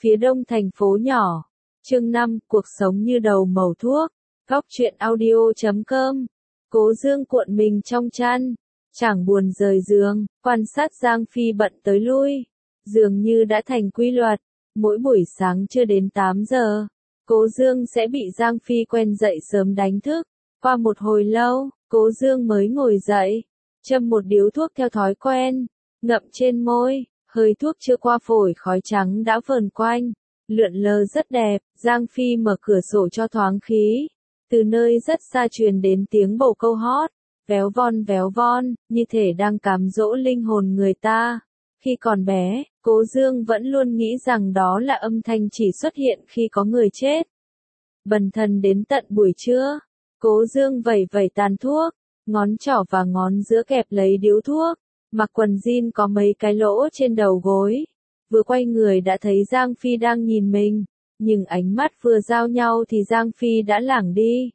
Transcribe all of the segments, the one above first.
Phía đông thành phố nhỏ. Chương 5, cuộc sống như đầu mẩu thuốc. Góc truyện audio.com. Cố Dương cuộn mình trong chăn, chẳng buồn rời giường, quan sát Giang Phi bận tới lui. Dường như đã thành quy luật, mỗi buổi sáng chưa đến 8 giờ, Cố Dương sẽ bị Giang Phi quen dậy sớm đánh thức. Qua một hồi lâu, Cố Dương mới ngồi dậy, châm một điếu thuốc theo thói quen, ngậm trên môi, hơi thuốc chưa qua phổi khói trắng đã vờn quanh, lượn lờ rất đẹp. Giang Phi mở cửa sổ cho thoáng khí. Từ nơi rất xa truyền đến tiếng bồ câu hót, véo von, như thể đang cám dỗ linh hồn người ta. Khi còn bé, Cố Dương vẫn luôn nghĩ rằng đó là âm thanh chỉ xuất hiện khi có người chết. Bần thần đến tận buổi trưa, Cố Dương vẩy vẩy tàn thuốc, ngón trỏ và ngón giữa kẹp lấy điếu thuốc, mặc quần jean có mấy cái lỗ trên đầu gối. Vừa quay người đã thấy Giang Phi đang nhìn mình, nhưng ánh mắt vừa giao nhau thì Giang Phi đã lảng đi.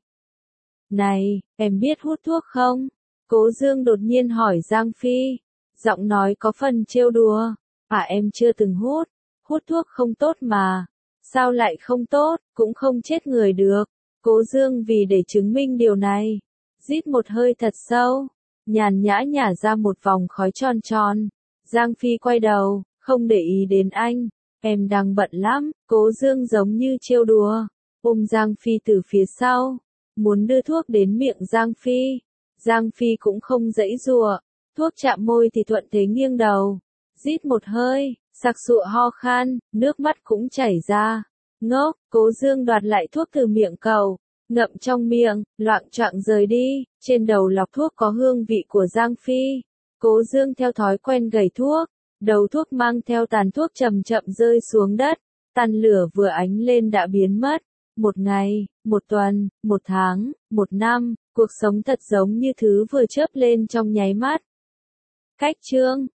Này, em biết hút thuốc không? Cố Dương đột nhiên hỏi Giang Phi. Giọng nói có phần trêu đùa. Em chưa từng hút thuốc không tốt mà. Sao lại không tốt, cũng không chết người được. Cố Dương vì để chứng minh điều này, rít một hơi thật sâu, nhàn nhã nhả ra một vòng khói tròn tròn. Giang Phi quay đầu, không để ý đến anh. Em đang bận lắm. Cố Dương giống như trêu đùa, ôm Giang Phi từ phía sau, muốn đưa thuốc đến miệng Giang Phi. Giang Phi cũng không giãy giụa, thuốc chạm môi thì thuận thế nghiêng đầu, rít một hơi, sặc sụa ho khan, nước mắt cũng chảy ra. Ngốc, Cố Dương đoạt lại thuốc từ miệng cậu, ngậm trong miệng, loạng choạng rời đi. Trên đầu lọc thuốc có hương vị của Giang Phi. Cố Dương theo thói quen gẩy thuốc, đầu thuốc mang theo tàn thuốc chậm chậm rơi xuống đất. Tàn lửa vừa ánh lên đã biến mất. Một ngày, một tuần, một tháng, một năm, cuộc sống thật giống như thứ vừa chớp lên trong nháy mắt. Cách chương